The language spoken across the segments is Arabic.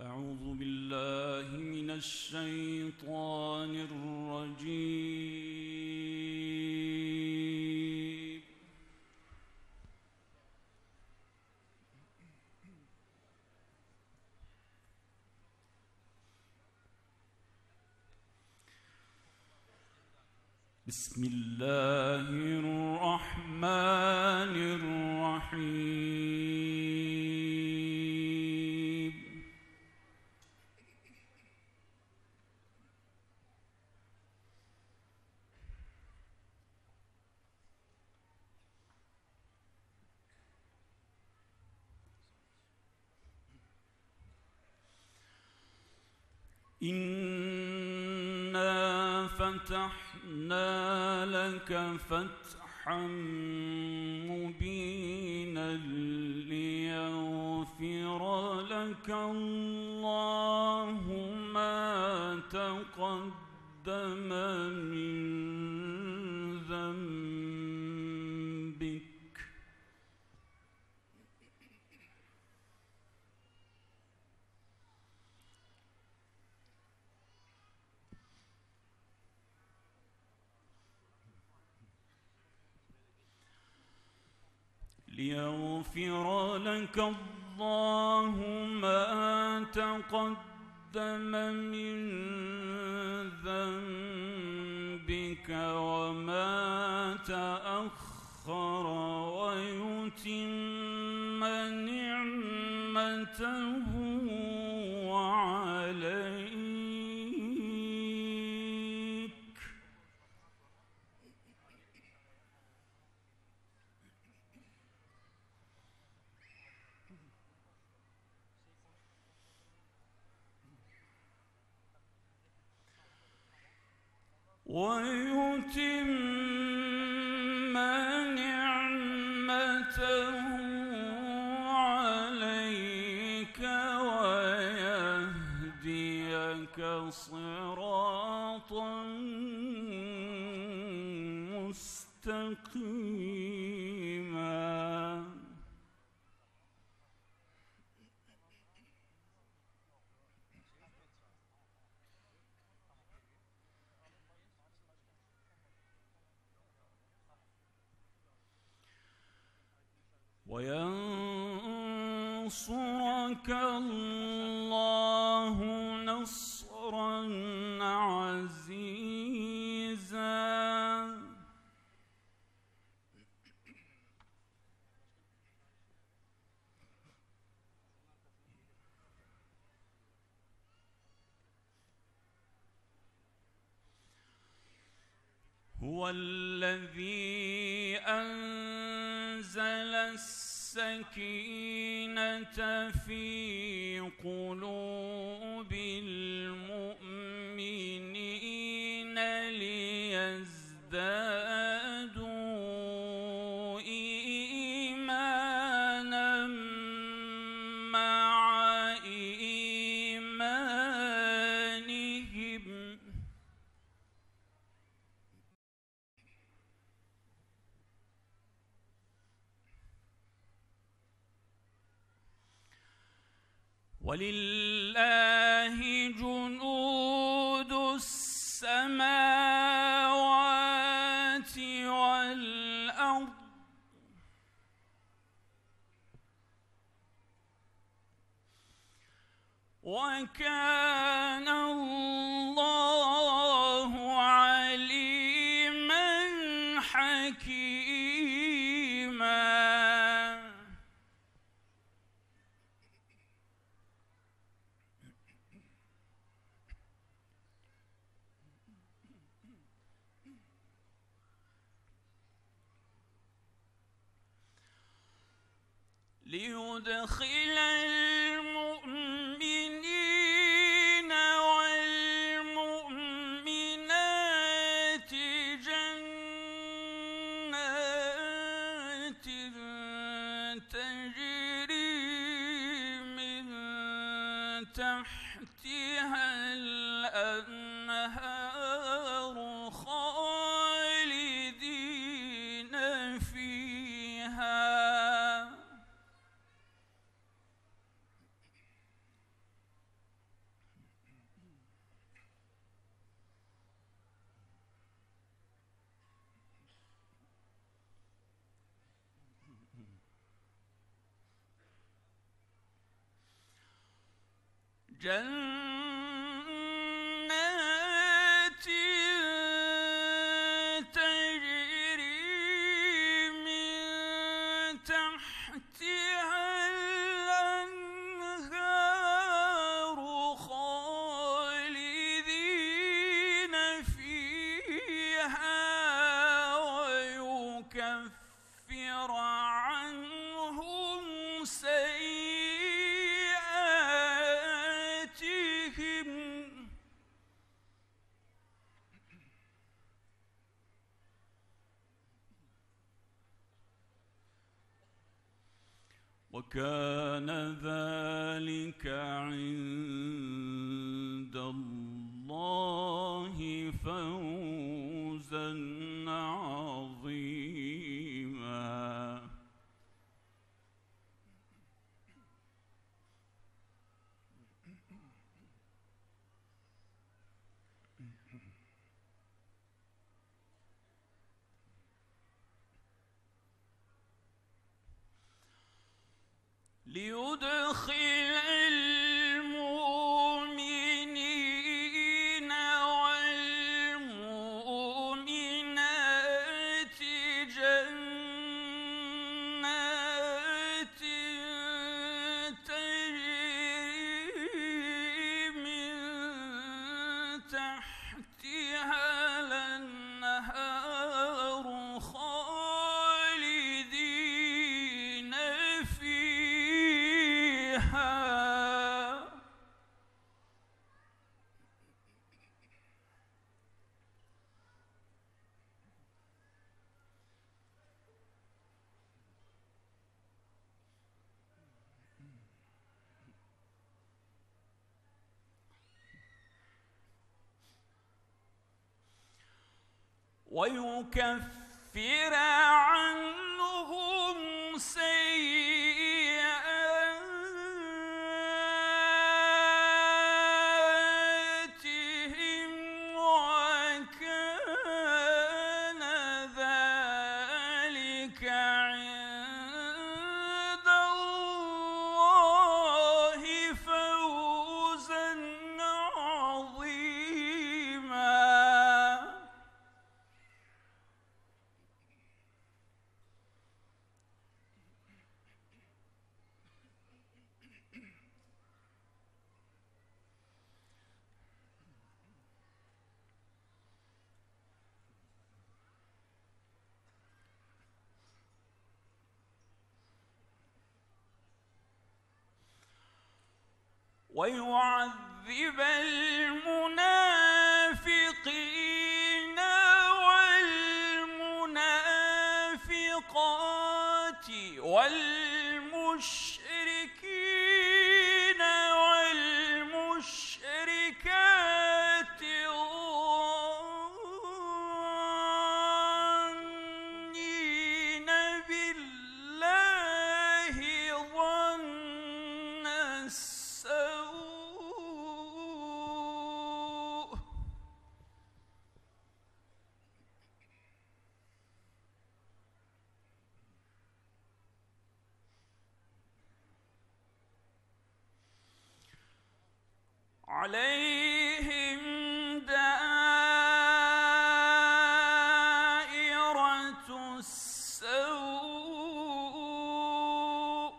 أعوذ بالله من الشيطان الرجيم. بسم الله الرحمن الرحيم. إنا فتحنا لك فتحا مبينا ليغفر لك الله ما تقدم من ذنبك ما تقدم من ذنبك وما تأخر ويتم نعمته عليك ويهديك صراطا مستقيما. وينصرك الله نصرا عزيزا. هو الذي أنزل السكينة في قلوب المؤمنين ليزدادوا إيمانا مع إيمانهم ولله جنود السماوات والأرض وكان الله عليما حكيما. ليدخل المؤمنين والمؤمنات جنات تجري من تحتها الأنهار خالدين فيها جنات تجري من تحتها الأنهار خالدين فيها ويكفر عنهم سيئاتهم وكان ذلك عند الله فوزا عظيما. ليدخل المؤمنين والمؤمنات جنات تجري من تحتها الأنهار خالدين فيها ويكفر عنهم سيئاتهم وكان ذلك عند الله فوزا عظيما. ويعذب المنافقين والمنافقات والمشركين والمشركات الظانين بالله ظن السوء عليهم دائرة السوء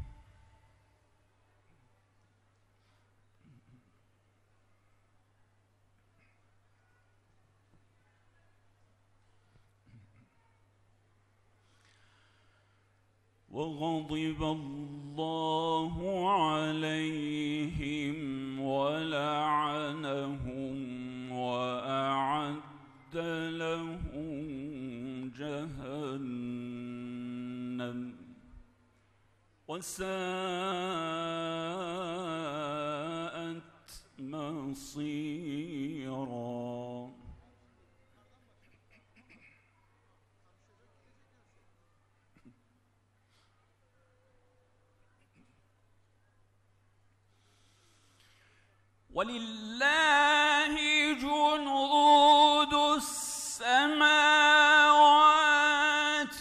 وغضب الله عليهم ولعنهم وأعد لهم جهنم وساءت مصيرا. ولله جنود السماوات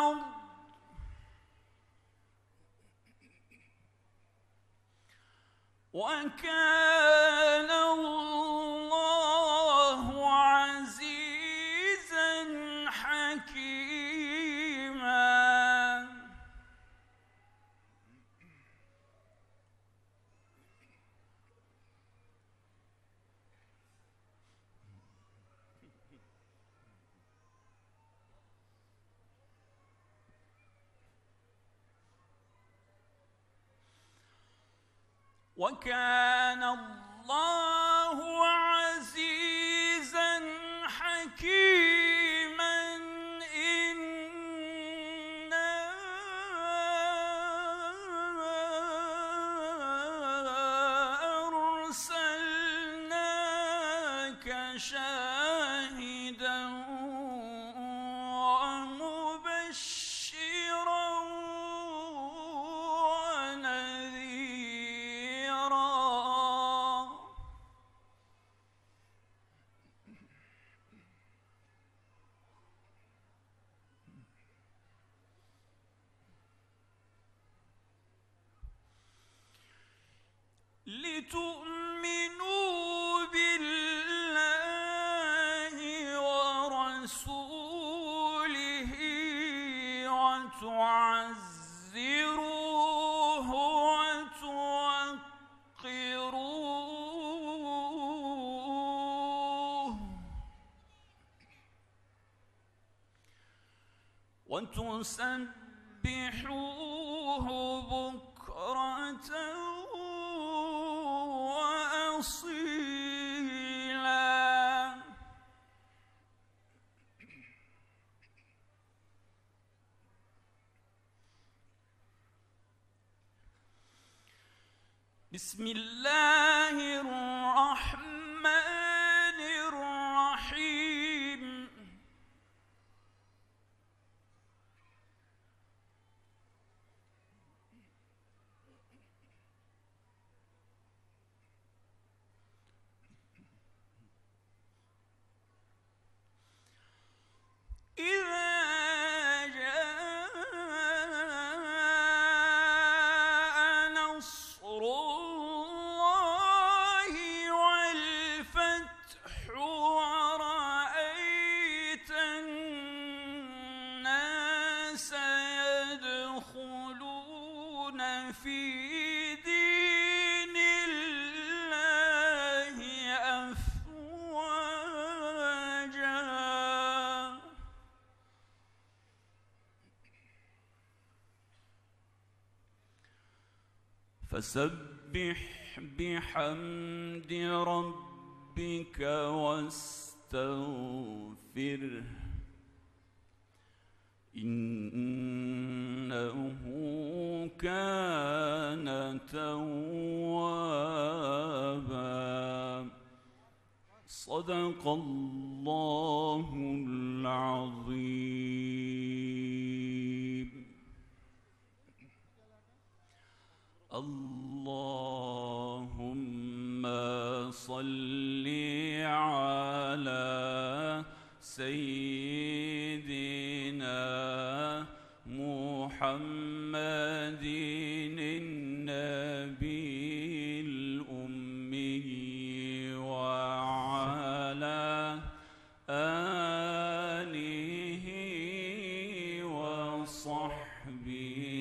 والأرض وكان الله عزيزا حكيما. وكان الله عزيزا حكيما. إنا أرسلناك شاهدا ومبشرا لتؤمنوا بالله ورسوله وتعزروه وتسبحوه بكرة وأصيلا. بسم الله الرحمن الرحيم. إذا جاء نصر الله والفتح ورأيت الناس يدخلون في دين الله أفواجا. فسبح بحمد ربك واستغفره إنه كان توابا. صدق الله العظيم. اللهم صل على سيدنا محمد النبي الأمي وعلى آله وصحبه